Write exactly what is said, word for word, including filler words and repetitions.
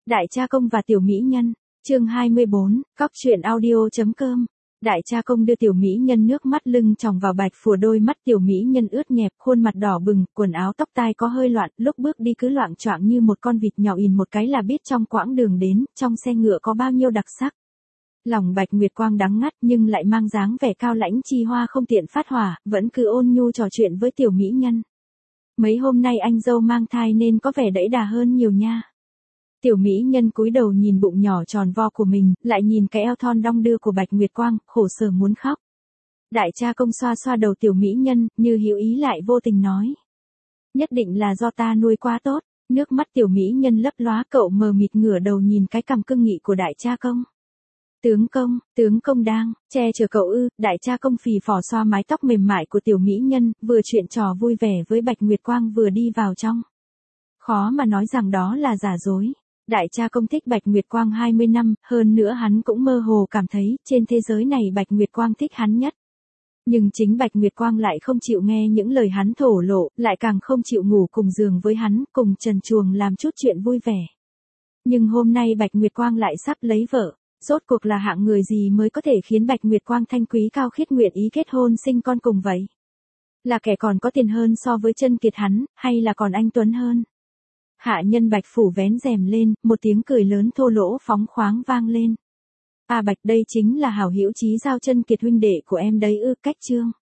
Đại cha công và tiểu mỹ nhân, chương hai mươi bốn, cóc truyện audio.com. Đại cha công đưa tiểu mỹ nhân nước mắt lưng tròng vào bạch phùa, đôi mắt tiểu mỹ nhân ướt nhẹp, khuôn mặt đỏ bừng, quần áo tóc tai có hơi loạn, lúc bước đi cứ loạng choạng như một con vịt nhỏ, ìn một cái là biết trong quãng đường đến, trong xe ngựa có bao nhiêu đặc sắc. Lòng Bạch Nguyệt Quang đắng ngắt nhưng lại mang dáng vẻ cao lãnh chi hoa không tiện phát hỏa, vẫn cứ ôn nhu trò chuyện với tiểu mỹ nhân. Mấy hôm nay anh dâu mang thai nên có vẻ đẫy đà hơn nhiều nha. Tiểu mỹ nhân cúi đầu nhìn bụng nhỏ tròn vo của mình, lại nhìn cái eo thon đong đưa của Bạch Nguyệt Quang, khổ sở muốn khóc. Đại cha công xoa xoa đầu tiểu mỹ nhân, như hiểu ý lại vô tình nói. Nhất định là do ta nuôi quá tốt. Nước mắt tiểu mỹ nhân lấp lóa, cậu mờ mịt ngửa đầu nhìn cái cằm cưng nghị của đại cha công. Tướng công, tướng công đang che chở cậu ư? Đại cha công phì phò xoa mái tóc mềm mại của tiểu mỹ nhân, vừa chuyện trò vui vẻ với Bạch Nguyệt Quang vừa đi vào trong. Khó mà nói rằng đó là giả dối. Đại cha công thích Bạch Nguyệt Quang hai mươi năm, hơn nữa hắn cũng mơ hồ cảm thấy, trên thế giới này Bạch Nguyệt Quang thích hắn nhất. Nhưng chính Bạch Nguyệt Quang lại không chịu nghe những lời hắn thổ lộ, lại càng không chịu ngủ cùng giường với hắn, cùng trần truồng làm chút chuyện vui vẻ. Nhưng hôm nay Bạch Nguyệt Quang lại sắp lấy vợ. Rốt cuộc là hạng người gì mới có thể khiến Bạch Nguyệt Quang thanh quý cao khiết nguyện ý kết hôn sinh con cùng vậy? Là kẻ còn có tiền hơn so với Chân Kiệt hắn, hay là còn anh tuấn hơn? Hạ nhân Bạch phủ vén rèm lên, một tiếng cười lớn thô lỗ phóng khoáng vang lên. À Bạch, đây chính là hảo hữu chí giao Chân Kiệt huynh đệ của em đấy ư? Cách chương.